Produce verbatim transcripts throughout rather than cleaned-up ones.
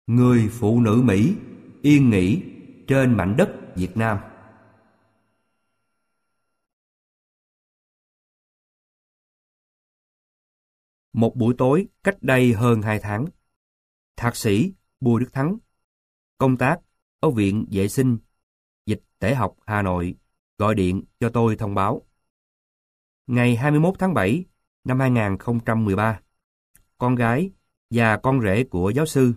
Người phụ nữ Mỹ yên nghỉ trên mảnh đất Việt Nam. Một buổi tối cách đây hơn hai tháng, Thạc sĩ Bùi Đức Thắng, công tác ở Viện Vệ sinh Dịch tễ học Hà Nội, gọi điện cho tôi thông báo. Ngày hai mươi mốt tháng bảy năm hai nghìn không trăm mười ba, con gái và con rể của giáo sư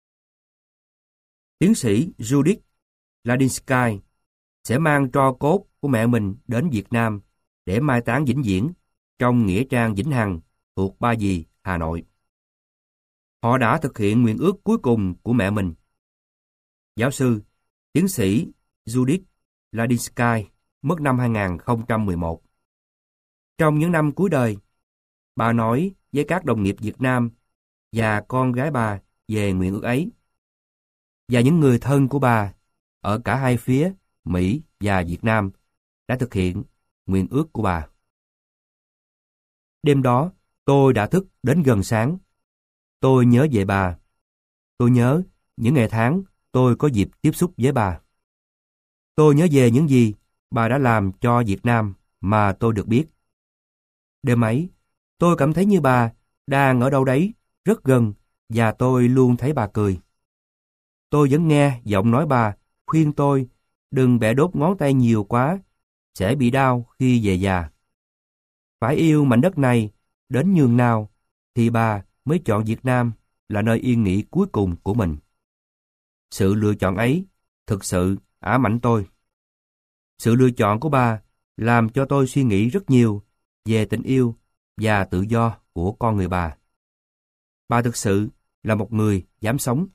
tiến sĩ Judith Ladinsky sẽ mang tro cốt của mẹ mình đến Việt Nam để mai táng vĩnh viễn trong nghĩa trang Vĩnh Hằng thuộc Ba Vì, Hà Nội. Họ đã thực hiện nguyện ước cuối cùng của mẹ mình. Giáo sư tiến sĩ Judith Ladinsky mất năm hai nghìn không trăm mười một. Trong những năm cuối đời, bà nói với các đồng nghiệp Việt Nam và con gái bà về nguyện ước ấy, và những người thân của bà ở cả hai phía Mỹ và Việt Nam đã thực hiện nguyện ước của bà. Đêm đó, tôi đã thức đến gần sáng. Tôi nhớ về bà. Tôi nhớ những ngày tháng tôi có dịp tiếp xúc với bà. Tôi nhớ về những gì bà đã làm cho Việt Nam mà tôi được biết. Đêm ấy, tôi cảm thấy như bà đang ở đâu đấy rất gần và tôi luôn thấy bà cười. Tôi vẫn nghe giọng nói bà khuyên tôi đừng bẻ đốt ngón tay nhiều quá, sẽ bị đau khi về già. Phải yêu mảnh đất này đến nhường nào thì bà mới chọn Việt Nam là nơi yên nghỉ cuối cùng của mình. Sự lựa chọn ấy thực sự ám ảnh tôi. Sự lựa chọn của bà làm cho tôi suy nghĩ rất nhiều về tình yêu và tự do của con người bà. Bà thực sự là một người dám sống.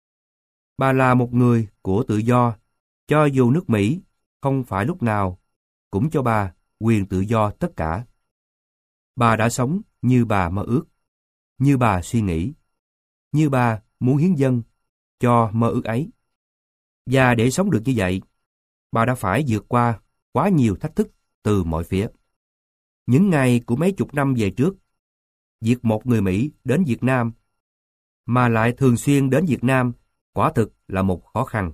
Bà là một người của tự do, cho dù nước Mỹ không phải lúc nào cũng cho bà quyền tự do tất cả. Bà đã sống như bà mơ ước, như bà suy nghĩ, như bà muốn hiến dâng cho mơ ước ấy. Và để sống được như vậy, bà đã phải vượt qua quá nhiều thách thức từ mọi phía. Những ngày của mấy chục năm về trước, việc một người Mỹ đến Việt Nam, mà lại thường xuyên đến Việt Nam, quả thực là một khó khăn.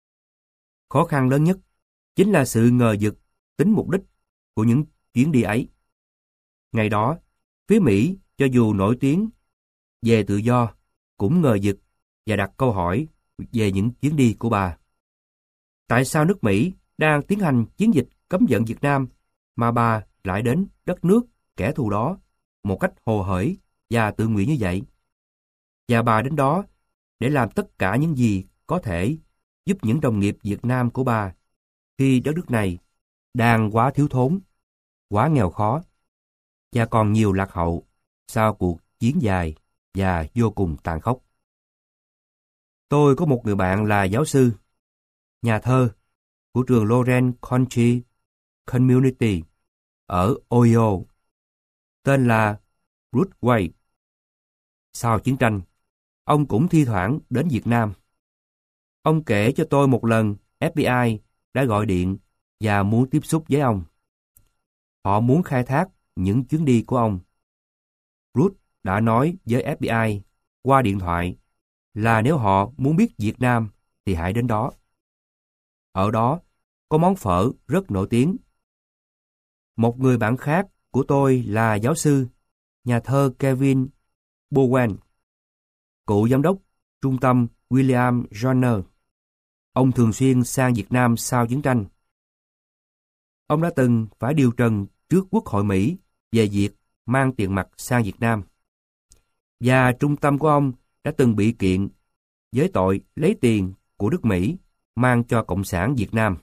Khó khăn lớn nhất chính là sự ngờ vực tính mục đích của những chuyến đi ấy. Ngày đó, phía Mỹ cho dù nổi tiếng về tự do cũng ngờ vực và đặt câu hỏi về những chuyến đi của bà. Tại sao nước Mỹ đang tiến hành chiến dịch cấm vận Việt Nam mà bà lại đến đất nước kẻ thù đó một cách hồ hởi và tự nguyện như vậy? Và bà đến đó để làm tất cả những gì có thể giúp những đồng nghiệp Việt Nam của bà khi đất nước này đang quá thiếu thốn, quá nghèo khó và còn nhiều lạc hậu sau cuộc chiến dài và vô cùng tàn khốc. Tôi có một người bạn là giáo sư, nhà thơ của trường Lawrence Country Community ở Ohio, tên là Ruth Wade. Sau chiến tranh, ông cũng thi thoảng đến Việt Nam. Ông kể cho tôi một lần ép bê i đã gọi điện và muốn tiếp xúc với ông. Họ muốn khai thác những chuyến đi của ông. Ruth đã nói với ép bê i qua điện thoại là nếu họ muốn biết Việt Nam thì hãy đến đó. Ở đó có món phở rất nổi tiếng. Một người bạn khác của tôi là giáo sư, nhà thơ Kevin Bowen, cựu giám đốc trung tâm William Joyner. Ông thường xuyên sang Việt Nam sau chiến tranh. Ông đã từng phải điều trần trước Quốc hội Mỹ về việc mang tiền mặt sang Việt Nam. Và trung tâm của ông đã từng bị kiện với tội lấy tiền của nước Mỹ mang cho Cộng sản Việt Nam.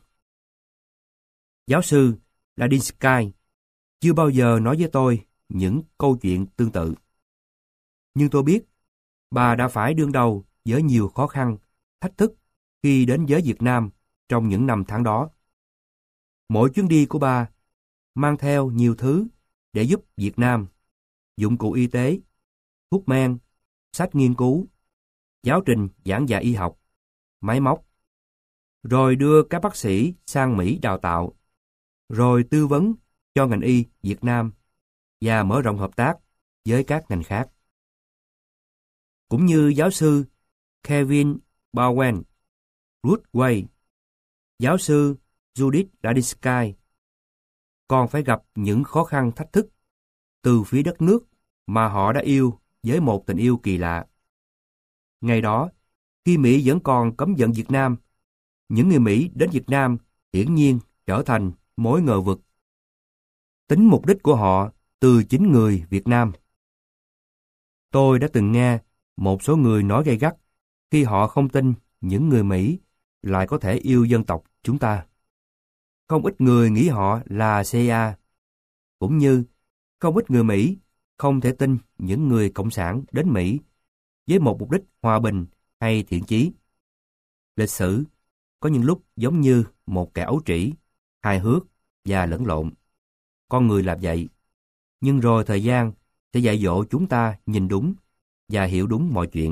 Giáo sư Ladinsky chưa bao giờ nói với tôi những câu chuyện tương tự. Nhưng tôi biết bà đã phải đương đầu với nhiều khó khăn, thách thức khi đến với Việt Nam trong những năm tháng đó. Mỗi chuyến đi của bà mang theo nhiều thứ để giúp Việt Nam: dụng cụ y tế, thuốc men, sách nghiên cứu, giáo trình giảng dạy y học, máy móc, rồi đưa các bác sĩ sang Mỹ đào tạo, rồi tư vấn cho ngành y Việt Nam và mở rộng hợp tác với các ngành khác. Cũng như giáo sư Kevin Bowen, Ruth Way, giáo sư Judith Ladinsky, còn phải gặp những khó khăn thách thức từ phía đất nước mà họ đã yêu với một tình yêu kỳ lạ. Ngày đó, khi Mỹ vẫn còn cấm vận Việt Nam, những người Mỹ đến Việt Nam hiển nhiên trở thành mối ngờ vực. Tính mục đích của họ từ chính người Việt Nam. Tôi đã từng nghe một số người nói gay gắt khi họ không tin những người Mỹ lại có thể yêu dân tộc chúng ta. Không ít người nghĩ họ là xê i a, cũng như không ít người Mỹ không thể tin những người cộng sản đến Mỹ với một mục đích hòa bình hay thiện chí. Lịch sử có những lúc giống như một kẻ ấu trĩ, hài hước và lẫn lộn. Con người làm vậy, nhưng rồi thời gian sẽ dạy dỗ chúng ta nhìn đúng và hiểu đúng mọi chuyện.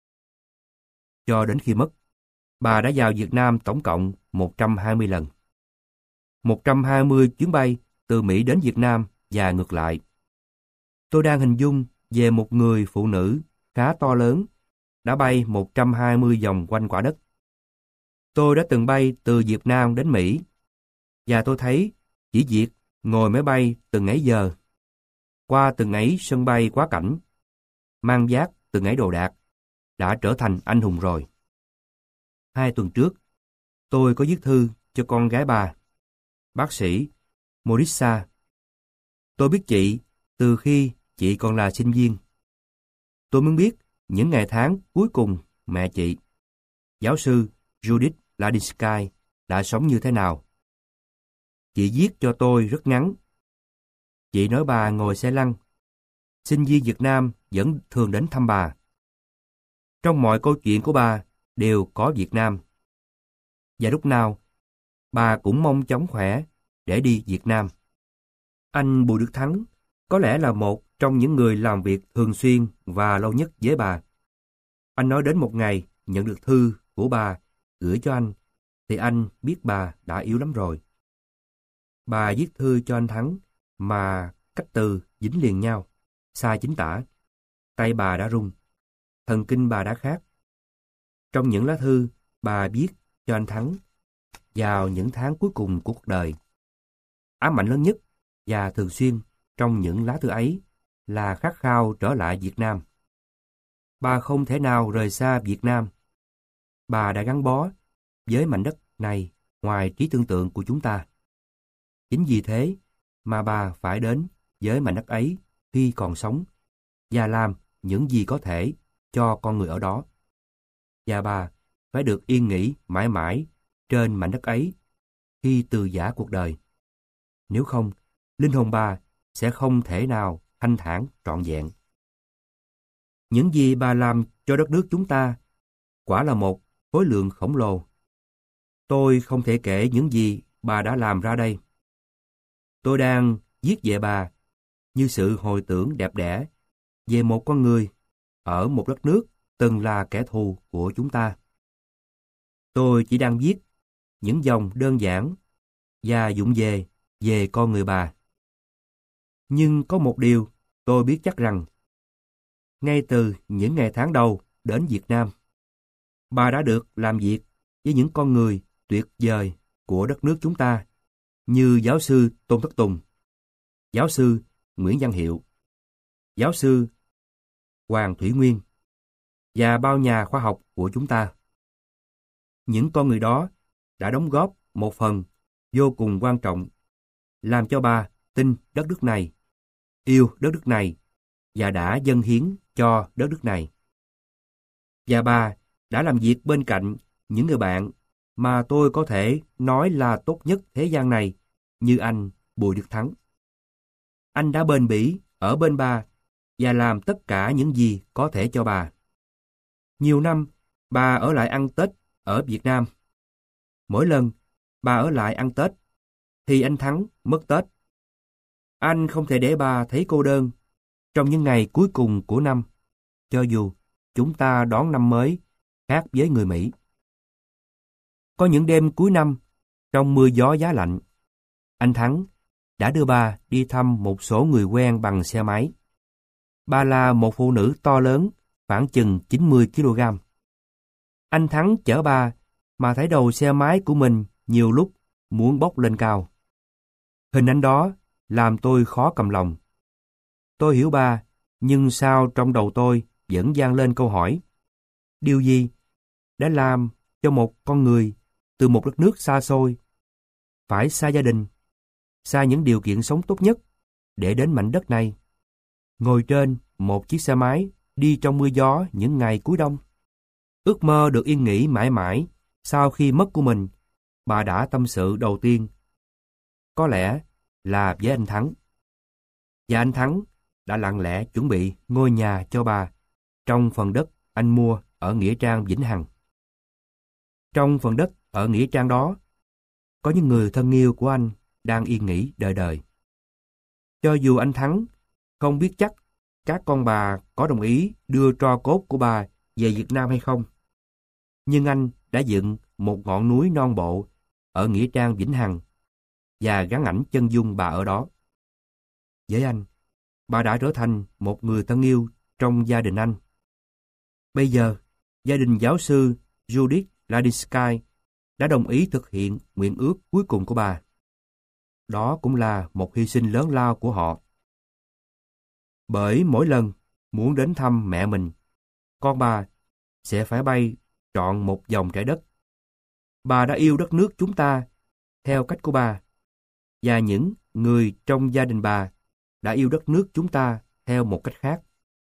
Cho đến khi mất, bà đã vào Việt Nam tổng cộng một trăm hai mươi lần. một trăm hai mươi chuyến bay từ Mỹ đến Việt Nam và ngược lại. Tôi đang hình dung về một người phụ nữ khá to lớn đã bay một trăm hai mươi vòng quanh quả đất. Tôi đã từng bay từ Việt Nam đến Mỹ, và tôi thấy chỉ việc ngồi máy bay từng ấy giờ, qua từng ấy sân bay quá cảnh, mang vác từng ấy đồ đạc, đã trở thành anh hùng rồi. Hai tuần trước, tôi có viết thư cho con gái bà, bác sĩ Morissa. Tôi biết chị từ khi chị còn là sinh viên. Tôi muốn biết những ngày tháng cuối cùng mẹ chị, giáo sư Judith Ladinsky, đã sống như thế nào. Chị viết cho tôi rất ngắn. Chị nói bà ngồi xe lăn. Sinh viên Việt Nam vẫn thường đến thăm bà. Trong mọi câu chuyện của bà đều có Việt Nam. Và lúc nào, bà cũng mong chóng khỏe để đi Việt Nam. Anh Bùi Đức Thắng có lẽ là một trong những người làm việc thường xuyên và lâu nhất với bà. Anh nói đến một ngày nhận được thư của bà gửi cho anh, thì anh biết bà đã yếu lắm rồi. Bà viết thư cho anh Thắng mà cách từ dính liền nhau, xa chính tả. Tay bà đã run, thần kinh bà đã khác. Trong những lá thư bà viết cho anh Thắng vào những tháng cuối cùng của cuộc đời, ám ảnh lớn nhất và thường xuyên trong những lá thư ấy là khát khao trở lại Việt Nam. Bà không thể nào rời xa Việt Nam. Bà đã gắn bó với mảnh đất này ngoài trí tưởng tượng của chúng ta. Chính vì thế mà bà phải đến với mảnh đất ấy khi còn sống và làm những gì có thể cho con người ở đó. Và bà phải được yên nghỉ mãi mãi trên mảnh đất ấy khi từ giã cuộc đời. Nếu không, linh hồn bà sẽ không thể nào thanh thản trọn vẹn. Những gì bà làm cho đất nước chúng ta quả là một khối lượng khổng lồ. Tôi không thể kể những gì bà đã làm ra đây. Tôi đang viết về bà như sự hồi tưởng đẹp đẽ về một con người ở một đất nước từng là kẻ thù của chúng ta. Tôi chỉ đang viết những dòng đơn giản và vụng về về con người bà. Nhưng có một điều tôi biết chắc rằng, ngay từ những ngày tháng đầu đến Việt Nam, bà đã được làm việc với những con người tuyệt vời của đất nước chúng ta, như giáo sư Tôn Thất Tùng, giáo sư Nguyễn Văn Hiệu, giáo sư Hoàng Thủy Nguyên và bao nhà khoa học của chúng ta. Những con người đó đã đóng góp một phần vô cùng quan trọng, làm cho bà tin đất nước này, yêu đất nước này và đã dâng hiến cho đất nước này. Và bà đã làm việc bên cạnh những người bạn mà tôi có thể nói là tốt nhất thế gian này, như anh Bùi Đức Thắng. Anh đã bền bỉ ở bên bà và làm tất cả những gì có thể cho bà. Nhiều năm, bà ở lại ăn Tết ở Việt Nam. Mỗi lần bà ở lại ăn Tết, thì anh Thắng mất Tết. Anh không thể để bà thấy cô đơn trong những ngày cuối cùng của năm, cho dù chúng ta đón năm mới khác với người Mỹ. Có những đêm cuối năm, trong mưa gió giá lạnh, anh Thắng đã đưa bà đi thăm một số người quen bằng xe máy. Bà là một phụ nữ to lớn, khoảng chừng chín mươi ki lô gam. Anh Thắng chở ba, mà thấy đầu xe máy của mình nhiều lúc muốn bốc lên cao. Hình ảnh đó làm tôi khó cầm lòng. Tôi hiểu ba, nhưng sao trong đầu tôi vẫn vang lên câu hỏi. Điều gì đã làm cho một con người từ một đất nước xa xôi, phải xa gia đình, xa những điều kiện sống tốt nhất, để đến mảnh đất này, ngồi trên một chiếc xe máy đi trong mưa gió những ngày cuối đông? Ước mơ được yên nghỉ mãi mãi sau khi mất của mình, bà đã tâm sự đầu tiên có lẽ là với anh Thắng. Và anh Thắng đã lặng lẽ chuẩn bị ngôi nhà cho bà trong phần đất anh mua ở Nghĩa Trang Vĩnh Hằng. Trong phần đất ở Nghĩa Trang đó, có những người thân yêu của anh đang yên nghỉ đời đời. Cho dù anh Thắng không biết chắc các con bà có đồng ý đưa tro cốt của bà về Việt Nam hay không, nhưng anh đã dựng một ngọn núi non bộ ở Nghĩa Trang Vĩnh Hằng và gắn ảnh chân dung bà ở đó. Với anh, bà đã trở thành một người thân yêu trong gia đình anh. Bây giờ, gia đình giáo sư Judith Ladinsky đã đồng ý thực hiện nguyện ước cuối cùng của bà. Đó cũng là một hy sinh lớn lao của họ. Bởi mỗi lần muốn đến thăm mẹ mình, con bà sẽ phải bay trọn một vòng trái đất. Bà đã yêu đất nước chúng ta theo cách của bà, và những người trong gia đình bà đã yêu đất nước chúng ta theo một cách khác.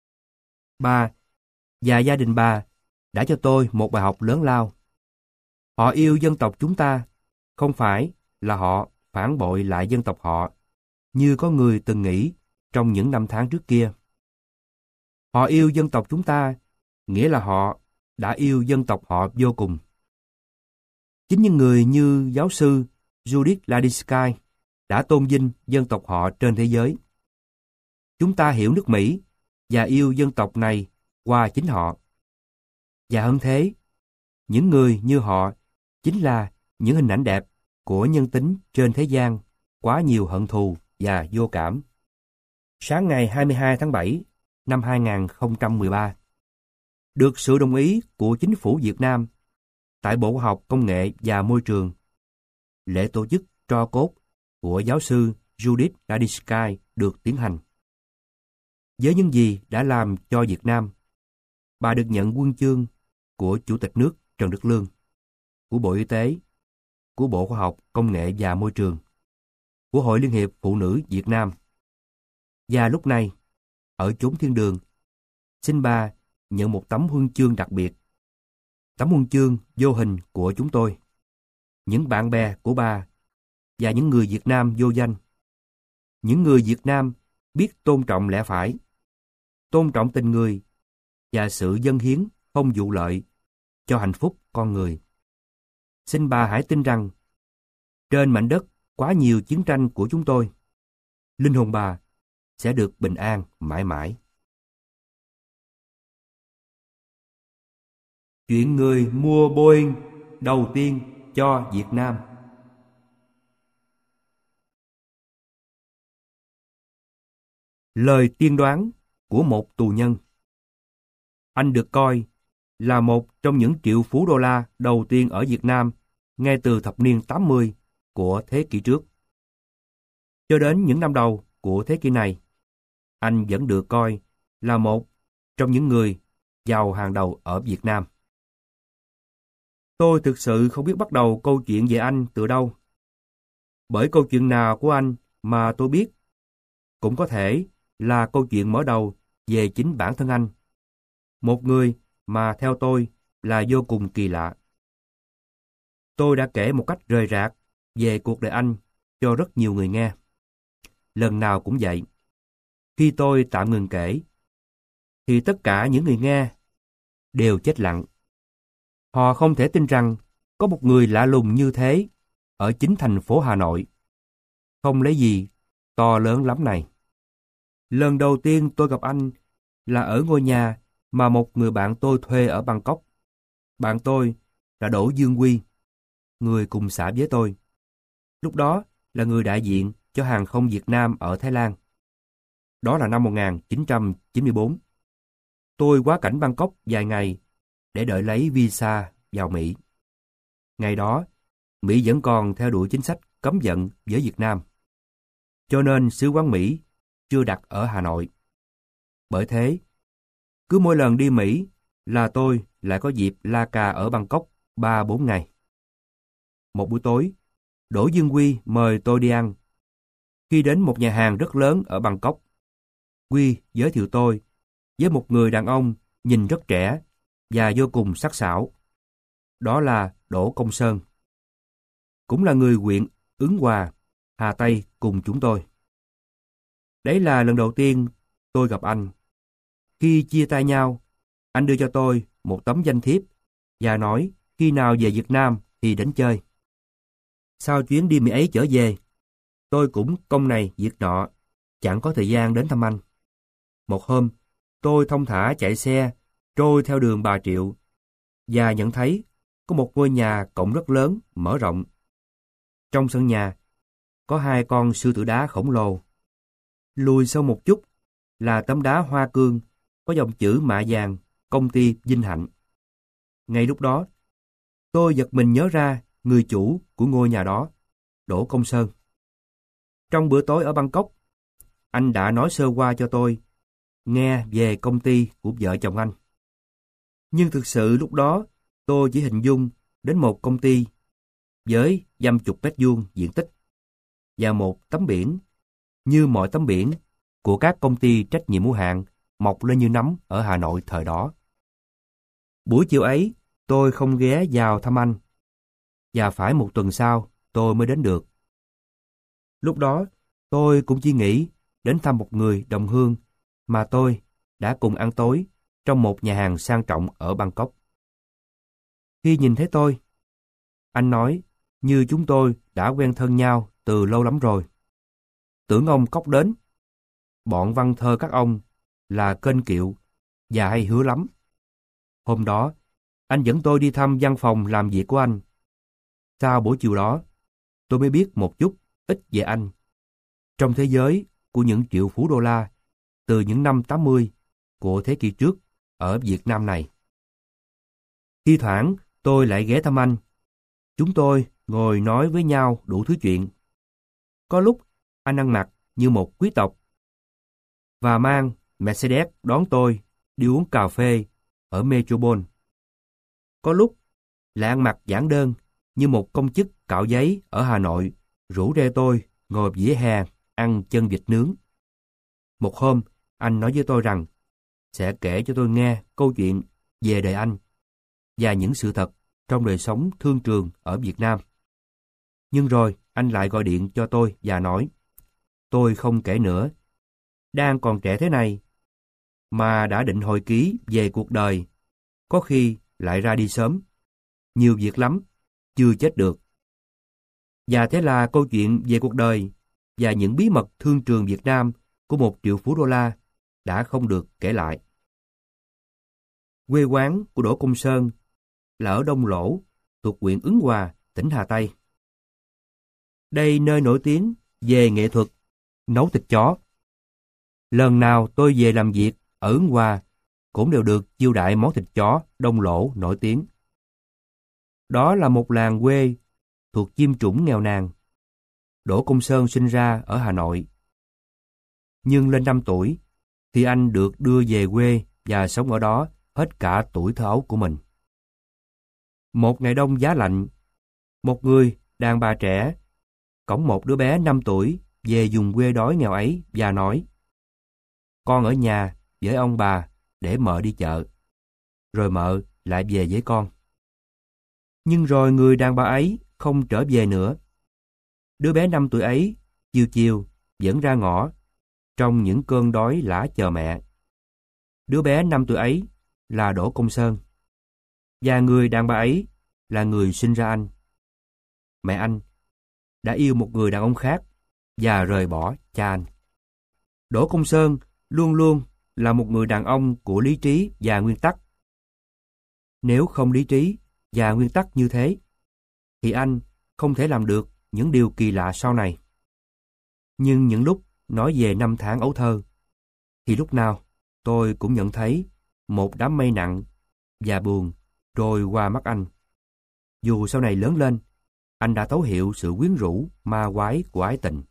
Bà và gia đình bà đã cho tôi một bài học lớn lao. Họ yêu dân tộc chúng ta, không phải là họ phản bội lại dân tộc họ, như có người từng nghĩ trong những năm tháng trước kia. Họ yêu dân tộc chúng ta, nghĩa là họ đã yêu dân tộc họ vô cùng. Chính những người như giáo sư Judith Ladinsky đã tôn vinh dân tộc họ trên thế giới. Chúng ta hiểu nước Mỹ và yêu dân tộc này qua chính họ. Và hơn thế, những người như họ chính là những hình ảnh đẹp của nhân tính trên thế gian quá nhiều hận thù và vô cảm. Sáng ngày hai mươi hai tháng bảy năm hai nghìn không trăm mười ba, được sự đồng ý của chính phủ Việt Nam, tại Bộ Khoa học Công nghệ và Môi trường, lễ tổ chức tro cốt của giáo sư Judith Ladinsky được tiến hành. Với những gì đã làm cho Việt Nam, bà được nhận huân chương của Chủ tịch nước Trần Đức Lương, của Bộ Y tế, của Bộ Khoa học Công nghệ và Môi trường, của Hội Liên hiệp Phụ nữ Việt Nam. Và lúc này, ở chốn thiên đường, xin bà nhận một tấm huân chương đặc biệt, tấm huân chương vô hình của chúng tôi, những bạn bè của bà và những người Việt Nam vô danh, những người Việt Nam biết tôn trọng lẽ phải, tôn trọng tình người và sự dâng hiến không vụ lợi cho hạnh phúc con người. Xin bà hãy tin rằng, trên mảnh đất quá nhiều chiến tranh của chúng tôi, linh hồn bà sẽ được bình an mãi mãi. Chuyện người mua Boeing đầu tiên cho Việt Nam. Lời tiên đoán của một tù nhân. Anh được coi là một trong những triệu phú đô la đầu tiên ở Việt Nam ngay từ thập niên tám mươi của thế kỷ trước. Cho đến những năm đầu của thế kỷ này, anh vẫn được coi là một trong những người giàu hàng đầu ở Việt Nam. Tôi thực sự không biết bắt đầu câu chuyện về anh từ đâu. Bởi câu chuyện nào của anh mà tôi biết cũng có thể là câu chuyện mở đầu về chính bản thân anh. Một người mà theo tôi là vô cùng kỳ lạ. Tôi đã kể một cách rời rạc về cuộc đời anh cho rất nhiều người nghe. Lần nào cũng vậy. Khi tôi tạm ngừng kể, thì tất cả những người nghe đều chết lặng. Họ không thể tin rằng có một người lạ lùng như thế ở chính thành phố Hà Nội, không lấy gì to lớn lắm này. Lần đầu tiên tôi gặp anh là ở ngôi nhà mà một người bạn tôi thuê ở Bangkok. Bạn tôi là Đỗ Dương Quy, người cùng xã với tôi. Lúc đó là người đại diện cho hàng không Việt Nam ở Thái Lan. Đó là năm một nghìn chín trăm chín mươi tư. Tôi quá cảnh Bangkok vài ngày để đợi lấy visa vào Mỹ. Ngày đó, Mỹ vẫn còn theo đuổi chính sách cấm vận với Việt Nam. Cho nên sứ quán Mỹ chưa đặt ở Hà Nội. Bởi thế, cứ mỗi lần đi Mỹ là tôi lại có dịp la cà ở Bangkok ba bốn ngày. Một buổi tối, Đỗ Dương Quy mời tôi đi ăn. Khi đến một nhà hàng rất lớn ở Bangkok, Quy giới thiệu tôi với một người đàn ông nhìn rất trẻ và vô cùng sắc sảo. Đó là Đỗ Công Sơn. Cũng là người huyện Ứng Hòa, Hà Tây cùng chúng tôi. Đấy là lần đầu tiên tôi gặp anh. Khi chia tay nhau, anh đưa cho tôi một tấm danh thiếp và nói khi nào về Việt Nam thì đến chơi. Sau chuyến đi Mỹ ấy trở về, tôi cũng công này việc nọ, chẳng có thời gian đến thăm anh. Một hôm, tôi thong thả chạy xe trôi theo đường Bà Triệu và nhận thấy có một ngôi nhà cổng rất lớn, mở rộng. Trong sân nhà có hai con sư tử đá khổng lồ. Lùi sau một chút là tấm đá hoa cương có dòng chữ mạ vàng công ty Vinh Hạnh. Ngay lúc đó, tôi giật mình nhớ ra người chủ của ngôi nhà đó, Đỗ Công Sơn. Trong bữa tối ở Bangkok, anh đã nói sơ qua cho tôi nghe về công ty của vợ chồng anh. Nhưng thực sự lúc đó tôi chỉ hình dung đến một công ty với dăm chục mét vuông diện tích và một tấm biển như mọi tấm biển của các công ty trách nhiệm hữu hạn mọc lên như nấm ở Hà Nội thời đó. Buổi chiều ấy, tôi không ghé vào thăm anh, và phải một tuần sau tôi mới đến được. Lúc đó, tôi cũng chỉ nghĩ đến thăm một người đồng hương mà tôi đã cùng ăn tối trong một nhà hàng sang trọng ở Bangkok. Khi nhìn thấy tôi, anh nói như chúng tôi đã quen thân nhau từ lâu lắm rồi. Tưởng ông cóc đến. Bọn văn thơ các ông là kênh kiệu và hay hứa lắm. Hôm đó, anh dẫn tôi đi thăm văn phòng làm việc của anh. Sau buổi chiều đó, tôi mới biết một chút ít về anh. Trong thế giới của những triệu phú đô la từ những năm tám mươi của thế kỷ trước ở Việt Nam này. Thi thoảng tôi lại ghé thăm anh. Chúng tôi ngồi nói với nhau đủ thứ chuyện. Có lúc anh ăn mặc như một quý tộc và mang Mercedes đón tôi đi uống cà phê ở Metropole. Có lúc lại ăn mặc giản đơn như một công chức cạo giấy ở Hà Nội, rủ rê tôi ngồi vỉa hè ăn chân vịt nướng. Một hôm, anh nói với tôi rằng sẽ kể cho tôi nghe câu chuyện về đời anh và những sự thật trong đời sống thương trường ở Việt Nam. Nhưng rồi anh lại gọi điện cho tôi và nói tôi không kể nữa. Đang còn trẻ thế này mà đã định hồi ký về cuộc đời, có khi lại ra đi sớm. Nhiều việc lắm, chưa chết được. Và thế là câu chuyện về cuộc đời và những bí mật thương trường Việt Nam của một triệu phú đô la đã không được kể lại. Quê quán của Đỗ Công Sơn là ở Đông Lỗ, thuộc huyện Ứng Hòa, tỉnh Hà Tây. Đây nơi nổi tiếng về nghệ thuật nấu thịt chó. Lần nào tôi về làm việc ở Ứng Hòa cũng đều được chiêu đãi món thịt chó Đông Lỗ nổi tiếng. Đó là một làng quê thuộc chiêm trũng nghèo nàn. Đỗ Công Sơn sinh ra ở Hà Nội. Nhưng lên năm tuổi thì anh được đưa về quê và sống ở đó hết cả tuổi thơ ấu của mình. Một ngày đông giá lạnh, một người đàn bà trẻ cõng một đứa bé năm tuổi về vùng quê đói nghèo ấy và nói: con ở nhà với ông bà để mợ đi chợ, rồi mợ lại về với con. Nhưng rồi người đàn bà ấy không trở về nữa. Đứa bé năm tuổi ấy chiều chiều vẫn ra ngõ trong những cơn đói lả chờ mẹ. Đứa bé năm tuổi ấy là Đỗ Công Sơn, và người đàn bà ấy là người sinh ra anh. Mẹ anh đã yêu một người đàn ông khác và rời bỏ cha anh. Đỗ Công Sơn luôn luôn là một người đàn ông của lý trí và nguyên tắc. Nếu không lý trí và nguyên tắc như thế, thì anh không thể làm được những điều kỳ lạ sau này. Nhưng những lúc nói về năm tháng ấu thơ, thì lúc nào tôi cũng nhận thấy một đám mây nặng và buồn trôi qua mắt anh. Dù sau này lớn lên, anh đã thấu hiểu sự quyến rũ, ma quái của ái tình.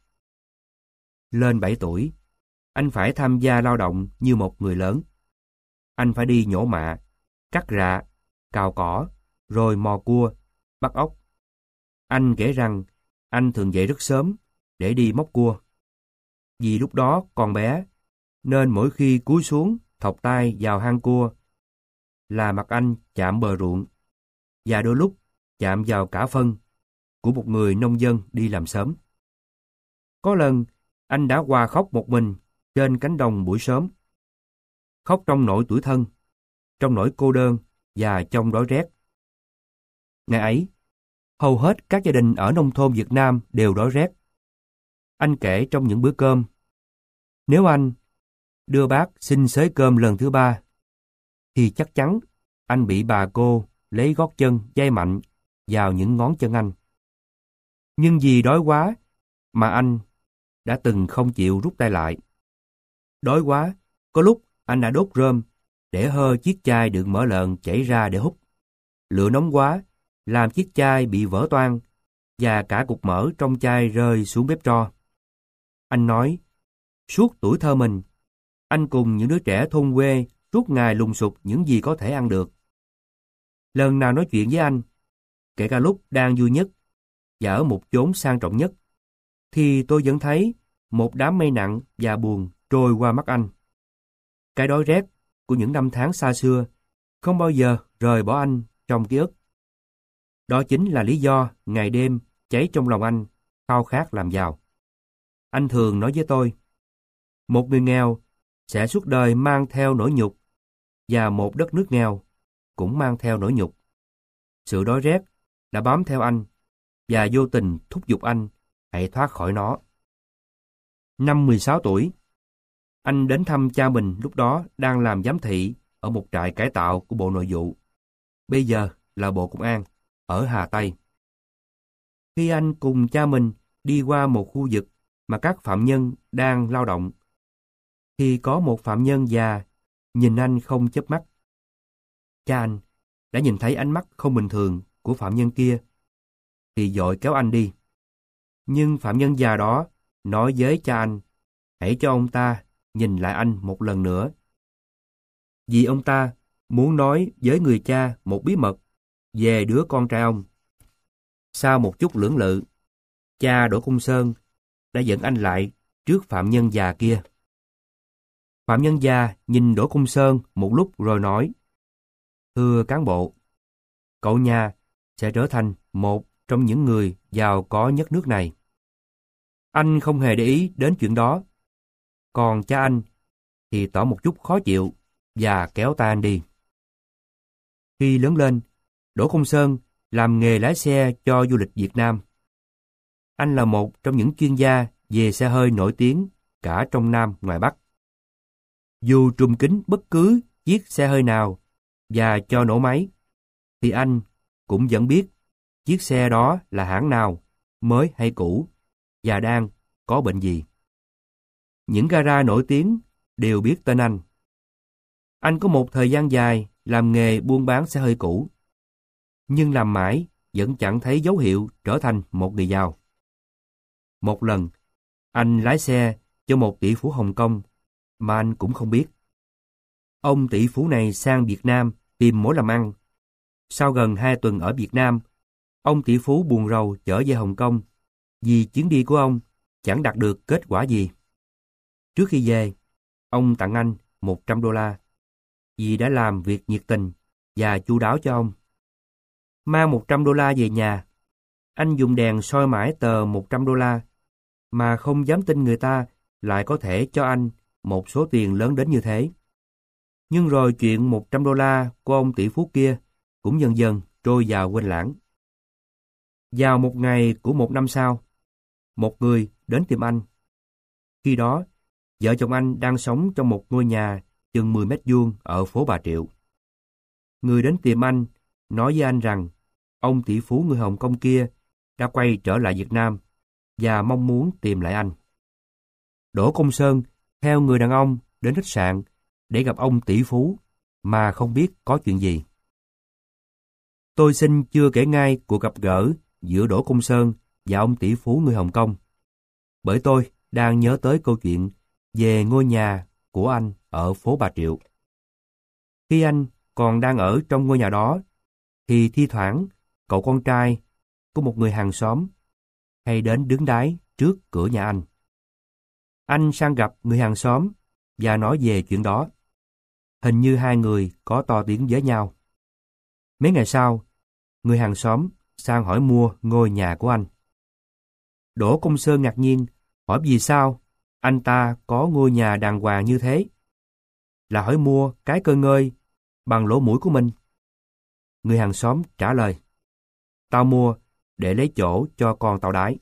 Lên bảy tuổi, anh phải tham gia lao động như một người lớn. Anh phải đi nhổ mạ, cắt rạ, cào cỏ, rồi mò cua, bắt ốc. Anh kể rằng anh thường dậy rất sớm để đi móc cua. Vì lúc đó còn bé, nên mỗi khi cúi xuống thọc tay vào hang cua là mặt anh chạm bờ ruộng, và đôi lúc chạm vào cả phân của một người nông dân đi làm sớm. Có lần, anh đã qua khóc một mình trên cánh đồng buổi sớm. Khóc trong nỗi tủi thân, trong nỗi cô đơn và trong đói rét. Ngày ấy, hầu hết các gia đình ở nông thôn Việt Nam đều đói rét. Anh kể trong những bữa cơm, nếu anh đưa bác xin xới cơm lần thứ ba, thì chắc chắn anh bị bà cô lấy gót chân day mạnh vào những ngón chân anh. Nhưng vì đói quá mà anh đã từng không chịu rút tay lại. Đói quá, có lúc anh đã đốt rơm để hơ chiếc chai đựng mỡ lợn chảy ra để hút. Lửa nóng quá, làm chiếc chai bị vỡ toang và cả cục mỡ trong chai rơi xuống bếp tro. Anh nói, suốt tuổi thơ mình, anh cùng những đứa trẻ thôn quê suốt ngày lùng sục những gì có thể ăn được. Lần nào nói chuyện với anh, kể cả lúc đang vui nhất và ở một chốn sang trọng nhất, thì tôi vẫn thấy một đám mây nặng và buồn trôi qua mắt anh. Cái đói rét của những năm tháng xa xưa không bao giờ rời bỏ anh trong ký ức. Đó chính là lý do ngày đêm cháy trong lòng anh khao khát làm giàu. Anh thường nói với tôi, một người nghèo sẽ suốt đời mang theo nỗi nhục, và một đất nước nghèo cũng mang theo nỗi nhục. Sự đói rét đã bám theo anh và vô tình thúc giục anh hãy thoát khỏi nó. Năm mười sáu tuổi, anh đến thăm cha mình lúc đó đang làm giám thị ở một trại cải tạo của Bộ Nội vụ, bây giờ là Bộ Công an, ở Hà Tây. Khi anh cùng cha mình đi qua một khu vực mà các phạm nhân đang lao động, thì có một phạm nhân già nhìn anh không chớp mắt. Cha anh đã nhìn thấy ánh mắt không bình thường của phạm nhân kia, thì vội kéo anh đi. Nhưng phạm nhân già đó nói với cha anh, hãy cho ông ta nhìn lại anh một lần nữa. Vì ông ta muốn nói với người cha một bí mật về đứa con trai ông. Sau một chút lưỡng lự, cha Đỗ Công Sơn đã dẫn anh lại trước phạm nhân già kia. Phạm nhân già nhìn Đỗ Công Sơn một lúc rồi nói, thưa cán bộ, cậu nhà sẽ trở thành một trong những người giàu có nhất nước này. Anh không hề để ý đến chuyện đó. Còn cha anh thì tỏ một chút khó chịu và kéo tay anh đi. Khi lớn lên, Đỗ Công Sơn làm nghề lái xe cho du lịch Việt Nam. Anh là một trong những chuyên gia về xe hơi nổi tiếng cả trong Nam ngoài Bắc. Dù trùm kính bất cứ chiếc xe hơi nào và cho nổ máy, thì anh cũng vẫn biết chiếc xe đó là hãng nào, mới hay cũ, và đang có bệnh gì. Những gara nổi tiếng đều biết tên anh. Anh có một thời gian dài làm nghề buôn bán xe hơi cũ, nhưng làm mãi vẫn chẳng thấy dấu hiệu trở thành một người giàu. Một lần, anh lái xe cho một tỷ phú Hồng Kông mà anh cũng không biết. Ông tỷ phú này sang Việt Nam tìm mối làm ăn. Sau gần hai tuần ở Việt Nam, ông tỷ phú buồn rầu trở về Hồng Kông vì chuyến đi của ông chẳng đạt được kết quả gì. Trước khi về, ông tặng anh một trăm đô la vì đã làm việc nhiệt tình và chu đáo cho ông. Mang một trăm đô la về nhà, anh dùng đèn soi mãi tờ một trăm đô la mà không dám tin người ta lại có thể cho anh một số tiền lớn đến như thế. Nhưng rồi chuyện một trăm đô la của ông tỷ phú kia cũng dần dần trôi vào quên lãng. Vào một ngày của một năm sau, một người đến tìm anh. Khi đó, vợ chồng anh đang sống trong một ngôi nhà chừng mười mét vuông ở phố Bà Triệu. Người đến tìm anh nói với anh rằng ông tỷ phú người Hồng Kông kia đã quay trở lại Việt Nam và mong muốn tìm lại anh. Đỗ Công Sơn theo người đàn ông đến khách sạn để gặp ông tỷ phú mà không biết có chuyện gì. Tôi xin chưa kể ngay cuộc gặp gỡ giữa Đỗ Công Sơn và ông tỷ phú người Hồng Kông, bởi tôi đang nhớ tới câu chuyện về ngôi nhà của anh ở phố Bà Triệu. Khi anh còn đang ở trong ngôi nhà đó, thì thi thoảng cậu con trai của một người hàng xóm hay đến đứng đái trước cửa nhà anh. Anh sang gặp người hàng xóm và nói về chuyện đó. Hình như hai người có to tiếng với nhau. Mấy ngày sau, người hàng xóm sang hỏi mua ngôi nhà của anh. Đỗ Công Sơn ngạc nhiên hỏi vì sao anh ta có ngôi nhà đàng hoàng như thế. Là hỏi mua cái cơ ngơi bằng lỗ mũi của mình. Người hàng xóm trả lời, tao mua để lấy chỗ cho con tao đái.